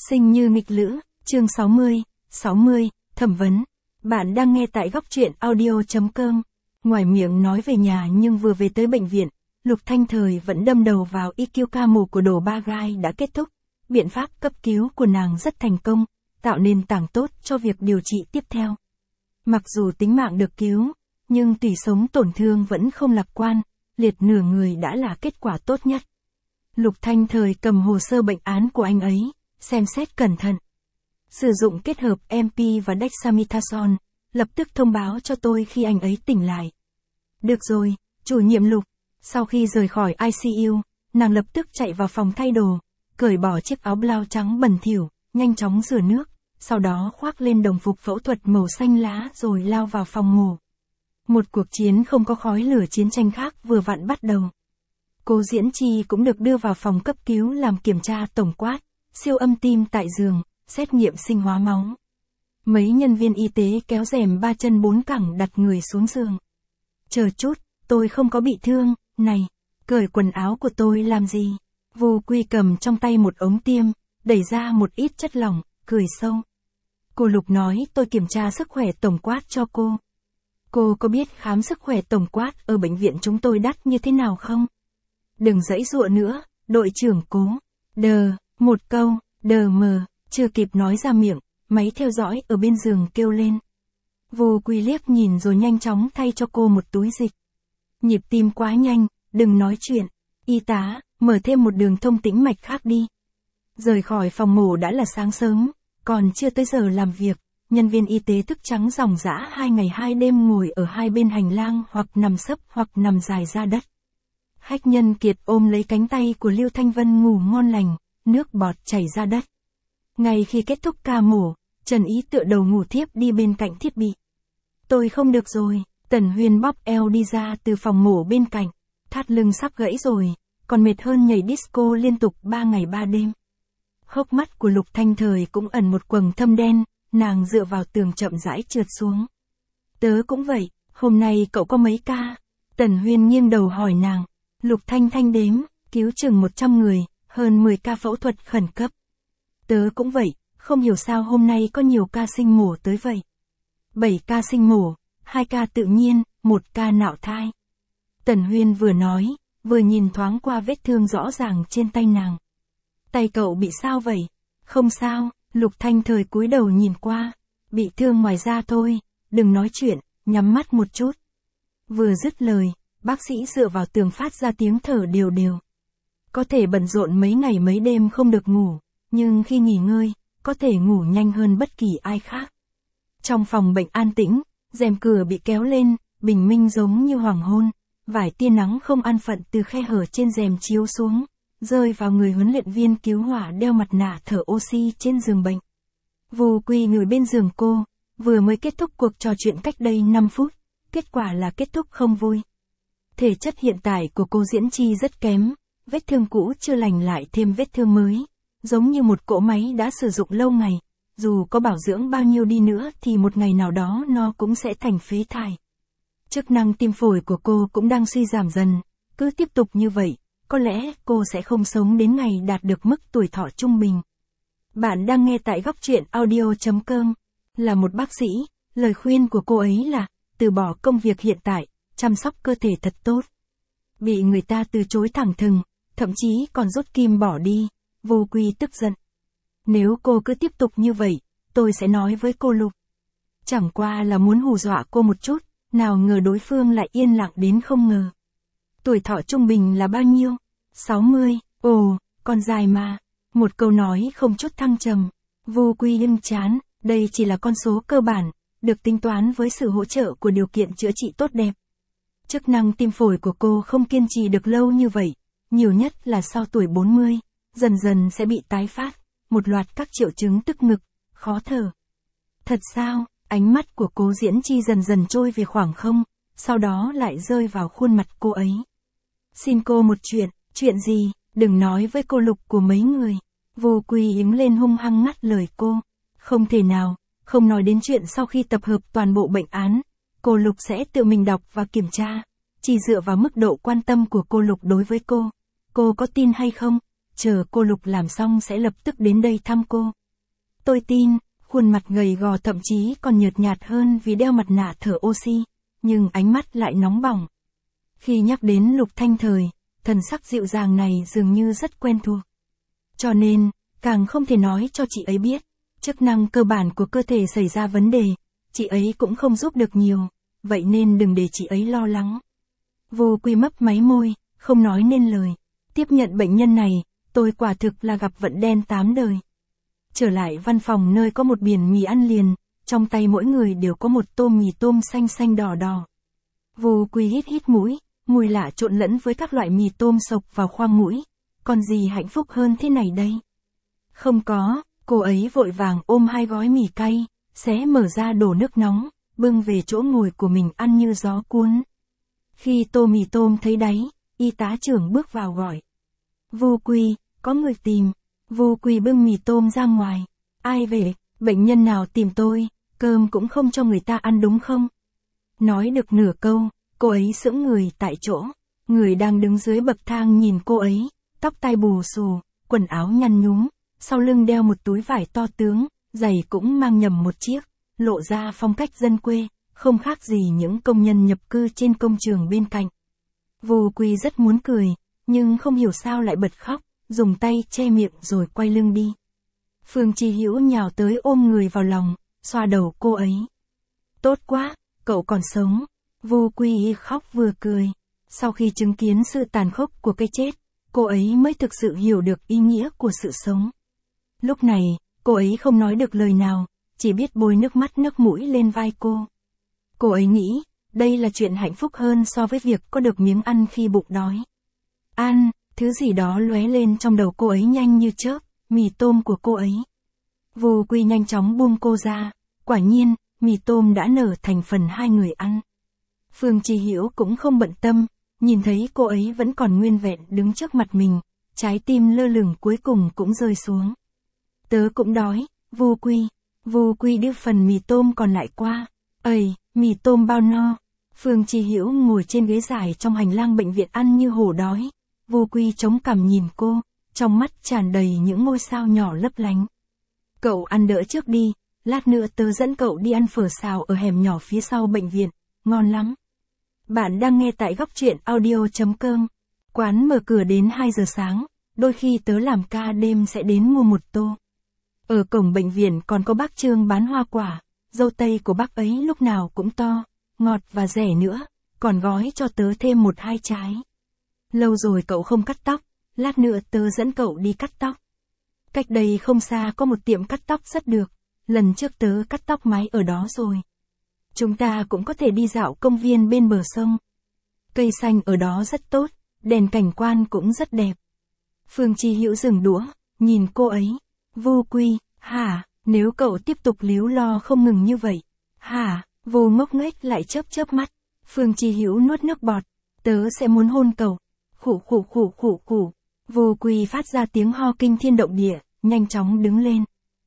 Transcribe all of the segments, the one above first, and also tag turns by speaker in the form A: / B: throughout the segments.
A: Sinh như nghịch lữ, chương 60, thẩm vấn. Bạn đang nghe tại góc truyện audio.com. Ngoài miệng nói về nhà nhưng vừa về tới bệnh viện, Lục Thanh Thời vẫn đâm đầu vào EQ ca mổ của Đồ Ba Gai đã kết thúc. Biện pháp cấp cứu của nàng rất thành công, tạo nền tảng tốt cho việc điều trị tiếp theo. Mặc dù tính mạng được cứu, nhưng tủy sống tổn thương vẫn không lạc quan, liệt nửa người đã là kết quả tốt nhất. Lục Thanh Thời cầm hồ sơ bệnh án của anh ấy, xem xét cẩn thận. Sử dụng kết hợp MP và dexamethasone, lập tức thông báo cho tôi khi anh ấy tỉnh lại. Được rồi, chủ nhiệm Lục. Sau khi rời khỏi ICU, nàng lập tức chạy vào phòng thay đồ, cởi bỏ chiếc áo blau trắng bẩn thỉu, nhanh chóng rửa nước, sau đó khoác lên đồng phục phẫu thuật màu xanh lá rồi lao vào phòng ngủ. Một cuộc chiến không có khói lửa chiến tranh khác vừa vặn bắt đầu. Cô Diễn Chi cũng được đưa vào phòng cấp cứu làm kiểm tra tổng quát, siêu âm tim tại giường, xét nghiệm sinh hóa máu. Mấy nhân viên y tế kéo rèm 3 chân 4 cẳng đặt người xuống giường. Chờ chút, tôi không có bị thương, này, cởi quần áo của tôi làm gì? Vu Quy cầm trong tay một ống tiêm, đẩy ra một ít chất lỏng, cười sâu. Cô Lục nói tôi kiểm tra sức khỏe tổng quát cho cô. Cô có biết khám sức khỏe tổng quát ở bệnh viện chúng tôi đắt như thế nào không? Đừng giãy giụa nữa, đội trưởng Cố. Một câu, chưa kịp nói ra miệng, máy theo dõi ở bên giường kêu lên. Vu Quy liếc nhìn rồi nhanh chóng thay cho cô một túi dịch. Nhịp tim quá nhanh, đừng nói chuyện. Y tá, mở thêm một đường thông tĩnh mạch khác đi. Rời khỏi phòng mổ đã là sáng sớm, còn chưa tới giờ làm việc, nhân viên y tế thức trắng ròng rã 2 ngày 2 đêm ngồi ở hai bên hành lang hoặc nằm sấp hoặc nằm dài ra đất. Hách Nhân Kiệt ôm lấy cánh tay của Lưu Thanh Vân ngủ ngon lành, nước bọt chảy ra đất. Ngay khi kết thúc ca mổ, Trần Ý tựa đầu ngủ thiếp đi bên cạnh thiết bị. Tôi không được rồi, Tần Huyên bóp eo đi ra từ phòng mổ bên cạnh, thắt lưng sắp gãy rồi, còn mệt hơn nhảy disco liên tục 3 ngày 3 đêm. Hốc mắt của Lục Thanh Thời cũng ẩn một quầng thâm đen, nàng dựa vào tường chậm rãi trượt xuống. Tớ cũng vậy, hôm nay cậu có mấy ca? Tần Huyên nghiêng đầu hỏi nàng. Lục Thanh Thanh đếm, cứu chừng 100 người, hơn 10 ca phẫu thuật khẩn cấp. Tớ cũng vậy, không hiểu sao hôm nay có nhiều ca sinh mổ tới vậy. 7 ca sinh mổ, 2 ca tự nhiên, 1 ca nạo thai. Tần Huyên vừa nói, vừa nhìn thoáng qua vết thương rõ ràng trên tay nàng. Tay cậu bị sao vậy? Không sao, Lục Thanh Thời cúi đầu nhìn qua. Bị thương ngoài da thôi, đừng nói chuyện, nhắm mắt một chút. Vừa dứt lời, bác sĩ dựa vào tường phát ra tiếng thở đều đều. Có thể bận rộn mấy ngày mấy đêm không được ngủ, nhưng khi nghỉ ngơi, có thể ngủ nhanh hơn bất kỳ ai khác. Trong phòng bệnh an tĩnh, rèm cửa bị kéo lên, bình minh giống như hoàng hôn, vài tia nắng không an phận từ khe hở trên rèm chiếu xuống, rơi vào người huấn luyện viên cứu hỏa đeo mặt nạ thở oxy trên giường bệnh. Vu Quy ngồi bên giường cô, vừa mới kết thúc cuộc trò chuyện cách đây 5 phút, kết quả là kết thúc không vui. Thể chất hiện tại của cô Diễn Chi rất kém, vết thương cũ chưa lành lại thêm vết thương mới, giống như một cỗ máy đã sử dụng lâu ngày, dù có bảo dưỡng bao nhiêu đi nữa thì một ngày nào đó nó cũng sẽ thành phế thải. Chức năng tim phổi của cô cũng đang suy giảm dần, cứ tiếp tục như vậy, có lẽ cô sẽ không sống đến ngày đạt được mức tuổi thọ trung bình. Bạn đang nghe tại góc truyện audio.com. Là một bác sĩ, lời khuyên của cô ấy là, từ bỏ công việc hiện tại, chăm sóc cơ thể thật tốt. Bị người ta từ chối thẳng thừng, thậm chí còn rút kim bỏ đi, Vu Quy tức giận. Nếu cô cứ tiếp tục như vậy, tôi sẽ nói với cô Lục. Chẳng qua là muốn hù dọa cô một chút, nào ngờ đối phương lại yên lặng đến không ngờ. Tuổi thọ trung bình là bao nhiêu? 60, ồ, còn dài mà. Một câu nói không chút thăng trầm. Vu Quy ưng chán, đây chỉ là con số cơ bản, được tính toán với sự hỗ trợ của điều kiện chữa trị tốt đẹp. Chức năng tim phổi của cô không kiên trì được lâu như vậy, nhiều nhất là sau tuổi 40, dần dần sẽ bị tái phát, một loạt các triệu chứng tức ngực, khó thở. Thật sao? Ánh mắt của cô Diễn Chi dần dần trôi về khoảng không, sau đó lại rơi vào khuôn mặt cô ấy. Xin cô một chuyện gì, đừng nói với cô Lục của mấy người. Vu Quy đứng lên hung hăng ngắt lời cô. Không thể nào, không nói đến chuyện sau khi tập hợp toàn bộ bệnh án, cô Lục sẽ tự mình đọc và kiểm tra. Chỉ dựa vào mức độ quan tâm của cô Lục đối với cô có tin hay không? Chờ cô Lục làm xong sẽ lập tức đến đây thăm cô. Tôi tin, khuôn mặt gầy gò thậm chí còn nhợt nhạt hơn vì đeo mặt nạ thở oxy, nhưng ánh mắt lại nóng bỏng. Khi nhắc đến Lục Thanh Thời, thần sắc dịu dàng này dường như rất quen thuộc. Cho nên, càng không thể nói cho chị ấy biết, chức năng cơ bản của cơ thể xảy ra vấn đề, chị ấy cũng không giúp được nhiều, vậy nên đừng để chị ấy lo lắng. Vô Quy mấp máy môi, không nói nên lời. Tiếp nhận bệnh nhân này, tôi quả thực là gặp vận đen 8 đời. Trở lại văn phòng nơi có một biển mì ăn liền, trong tay mỗi người đều có một tô mì tôm xanh xanh đỏ đỏ. Vô Quy hít hít mũi, mùi lạ trộn lẫn với các loại mì tôm sộc vào khoang mũi. Còn gì hạnh phúc hơn thế này đây? Không có, cô ấy vội vàng ôm 2 gói mì cay, xé mở ra đổ nước nóng, bưng về chỗ ngồi của mình ăn như gió cuốn. Khi tô mì tôm thấy đáy, y tá trưởng bước vào gọi. Vô Quy, có người tìm. Vô Quy bưng mì tôm ra ngoài. Ai về, bệnh nhân nào tìm tôi, cơm cũng không cho người ta ăn đúng không? Nói được nửa câu, cô ấy sững người tại chỗ. Người đang đứng dưới bậc thang nhìn cô ấy, tóc tai bù xù, quần áo nhăn nhúm, sau lưng đeo một túi vải to tướng, giày cũng mang nhầm một chiếc, lộ ra phong cách dân quê, không khác gì những công nhân nhập cư trên công trường bên cạnh. Vô Quy rất muốn cười, nhưng không hiểu sao lại bật khóc, dùng tay che miệng rồi quay lưng đi. Phương Chi Hữu nhào tới ôm người vào lòng, xoa đầu cô ấy. Tốt quá, cậu còn sống. Vô Quy khóc vừa cười. Sau khi chứng kiến sự tàn khốc của cái chết, cô ấy mới thực sự hiểu được ý nghĩa của sự sống. Lúc này, cô ấy không nói được lời nào, chỉ biết bôi nước mắt nước mũi lên vai cô. Cô ấy nghĩ, đây là chuyện hạnh phúc hơn so với việc có được miếng ăn khi bụng đói. Ăn, thứ gì đó lóe lên trong đầu cô ấy nhanh như chớp, mì tôm của cô ấy. Vô Quy nhanh chóng buông cô ra, quả nhiên, mì tôm đã nở thành phần 2 người ăn. Phương Chi Hữu cũng không bận tâm, nhìn thấy cô ấy vẫn còn nguyên vẹn đứng trước mặt mình, trái tim lơ lửng cuối cùng cũng rơi xuống. Tớ cũng đói, Vô Quy đưa phần mì tôm còn lại qua. Ây, mì tôm bao no. Phương Chi Hữu ngồi trên ghế dài trong hành lang bệnh viện ăn như hổ đói. Vô Quy chống cằm nhìn cô, trong mắt tràn đầy những ngôi sao nhỏ lấp lánh. Cậu ăn đỡ trước đi, lát nữa tớ dẫn cậu đi ăn phở xào ở hẻm nhỏ phía sau bệnh viện, ngon lắm. Bạn đang nghe tại Góc Truyện Audio.com. Quán mở cửa đến 2 giờ sáng, đôi khi tớ làm ca đêm sẽ đến mua một tô. Ở cổng bệnh viện còn có bác Trương bán hoa quả, dâu tây của bác ấy lúc nào cũng to, ngọt và rẻ nữa, còn gói cho tớ thêm 1-2 trái. Lâu rồi cậu không cắt tóc, lát nữa tớ dẫn cậu đi cắt tóc. Cách đây không xa có một tiệm cắt tóc rất được, lần trước tớ cắt tóc mái ở đó rồi. Chúng ta cũng có thể đi dạo công viên bên bờ sông. Cây xanh ở đó rất tốt, đèn cảnh quan cũng rất đẹp. Phương Chi Hữu dừng đũa, nhìn cô ấy. Vô Quy, hả, nếu cậu tiếp tục líu lo không ngừng như vậy. Hả, Vô ngốc nghếch lại chớp mắt. Phương Chi Hữu nuốt nước bọt. Tớ sẽ muốn hôn cậu. Khủ. Vô Quy phát ra tiếng ho kinh thiên động địa, nhanh chóng đứng lên.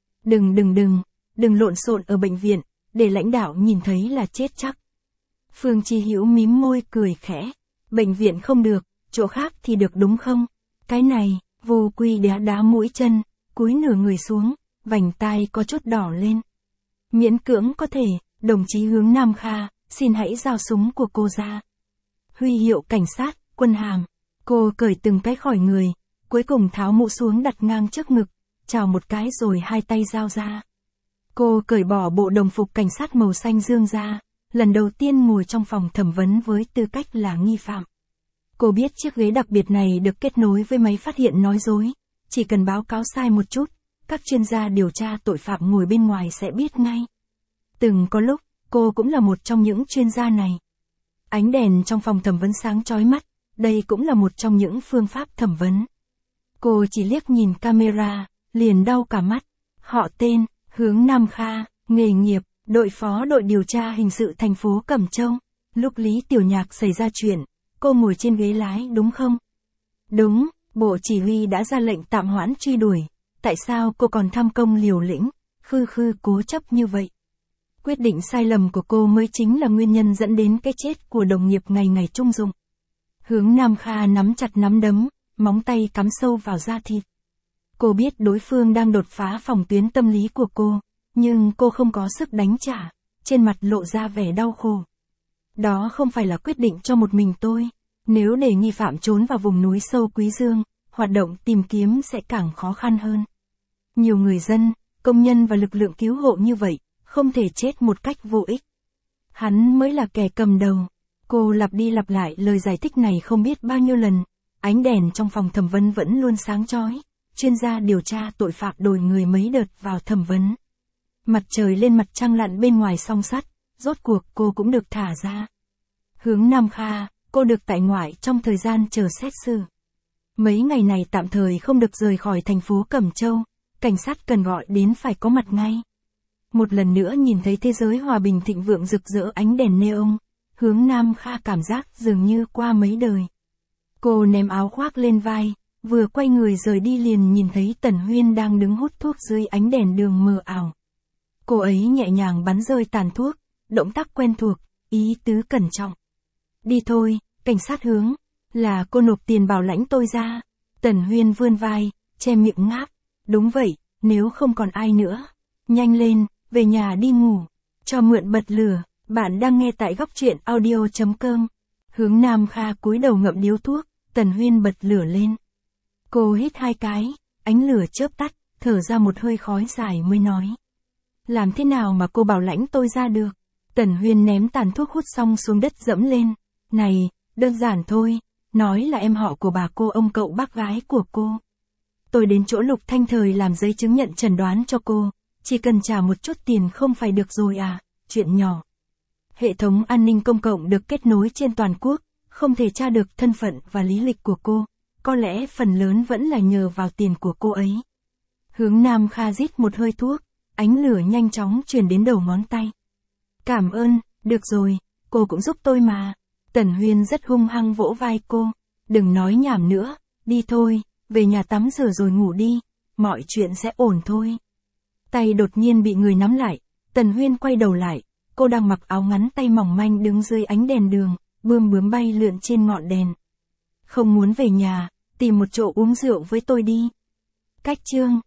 A: Đừng lộn xộn ở bệnh viện, để lãnh đạo nhìn thấy là chết chắc. Phương Chi Hữu mím môi cười khẽ. Bệnh viện không được, chỗ khác thì được đúng không? Cái này, Vô Quy đá mũi chân, cúi nửa người xuống, vành tai có chút đỏ lên. Miễn cưỡng có thể, đồng chí Hướng Nam Kha, xin hãy giao súng của cô ra. Huy hiệu cảnh sát, quân hàm. Cô cởi từng cái khỏi người, cuối cùng tháo mũ xuống đặt ngang trước ngực, chào một cái rồi 2 tay giao ra. Cô cởi bỏ bộ đồng phục cảnh sát màu xanh dương ra, lần đầu tiên ngồi trong phòng thẩm vấn với tư cách là nghi phạm. Cô biết chiếc ghế đặc biệt này được kết nối với máy phát hiện nói dối, chỉ cần báo cáo sai một chút, các chuyên gia điều tra tội phạm ngồi bên ngoài sẽ biết ngay. Từng có lúc, cô cũng là một trong những chuyên gia này. Ánh đèn trong phòng thẩm vấn sáng chói mắt, đây cũng là một trong những phương pháp thẩm vấn. Cô chỉ liếc nhìn camera, liền đau cả mắt. Họ tên, Hướng Nam Kha, nghề nghiệp, đội phó đội điều tra hình sự thành phố Cẩm Châu. Lúc Lý Tiểu Nhạc xảy ra chuyện, cô ngồi trên ghế lái đúng không? Đúng, bộ chỉ huy đã ra lệnh tạm hoãn truy đuổi. Tại sao cô còn tham công liều lĩnh, cố chấp như vậy? Quyết định sai lầm của cô mới chính là nguyên nhân dẫn đến cái chết của đồng nghiệp ngày ngày trung dụng. Hướng Nam Kha nắm chặt nắm đấm, móng tay cắm sâu vào da thịt. Cô biết đối phương đang đột phá phòng tuyến tâm lý của cô, nhưng cô không có sức đánh trả, trên mặt lộ ra vẻ đau khổ. Đó không phải là quyết định cho một mình tôi. Nếu để nghi phạm trốn vào vùng núi sâu Quý Dương, hoạt động tìm kiếm sẽ càng khó khăn hơn. Nhiều người dân, công nhân và lực lượng cứu hộ như vậy, không thể chết một cách vô ích. Hắn mới là kẻ cầm đầu. Cô lặp đi lặp lại lời giải thích này không biết bao nhiêu lần. Ánh đèn trong phòng thẩm vấn vẫn luôn sáng chói. Chuyên gia điều tra tội phạm đổi người mấy đợt vào thẩm vấn. Mặt trời lên mặt trăng lặn bên ngoài song sắt, rốt cuộc cô cũng được thả ra. Hướng Nam Kha, cô được tại ngoại trong thời gian chờ xét xử. Mấy ngày này tạm thời không được rời khỏi thành phố Cẩm Châu, cảnh sát cần gọi đến phải có mặt ngay. Một lần nữa nhìn thấy thế giới hòa bình thịnh vượng rực rỡ ánh đèn neon, Hướng Nam Kha cảm giác dường như qua mấy đời. Cô ném áo khoác lên vai, vừa quay người rời đi liền nhìn thấy Tần Huyên đang đứng hút thuốc dưới ánh đèn đường mờ ảo. Cô ấy nhẹ nhàng bắn rơi tàn thuốc, động tác quen thuộc, ý tứ cẩn trọng. Đi thôi, cảnh sát Hướng, là cô nộp tiền bảo lãnh tôi ra. Tần Huyên vươn vai, che miệng ngáp. Đúng vậy, nếu không còn ai nữa. Nhanh lên, về nhà đi ngủ. Cho mượn bật lửa, bạn đang nghe tại góc truyện audio.com. Hướng Nam Kha cúi đầu ngậm điếu thuốc, Tần Huyên bật lửa lên. Cô hít 2 cái, ánh lửa chớp tắt, thở ra một hơi khói dài mới nói. Làm thế nào mà cô bảo lãnh tôi ra được? Tần Huyên ném tàn thuốc hút xong xuống đất dẫm lên. Này, đơn giản thôi, nói là em họ của bà cô ông cậu bác gái của cô. Tôi đến chỗ Lục Thanh Thời làm giấy chứng nhận chẩn đoán cho cô, chỉ cần trả một chút tiền không phải được rồi à, chuyện nhỏ. Hệ thống an ninh công cộng được kết nối trên toàn quốc, không thể tra được thân phận và lý lịch của cô, có lẽ phần lớn vẫn là nhờ vào tiền của cô ấy. Hướng Nam Kha rít một hơi thuốc, ánh lửa nhanh chóng truyền đến đầu ngón tay. Cảm ơn, được rồi, cô cũng giúp tôi mà. Tần Huyên rất hung hăng vỗ vai cô, đừng nói nhảm nữa, đi thôi, về nhà tắm rửa rồi ngủ đi, mọi chuyện sẽ ổn thôi. Tay đột nhiên bị người nắm lại, Tần Huyên quay đầu lại, cô đang mặc áo ngắn tay mỏng manh đứng dưới ánh đèn đường, bươm bướm bay lượn trên ngọn đèn. Không muốn về nhà, tìm một chỗ uống rượu với tôi đi. Cách chương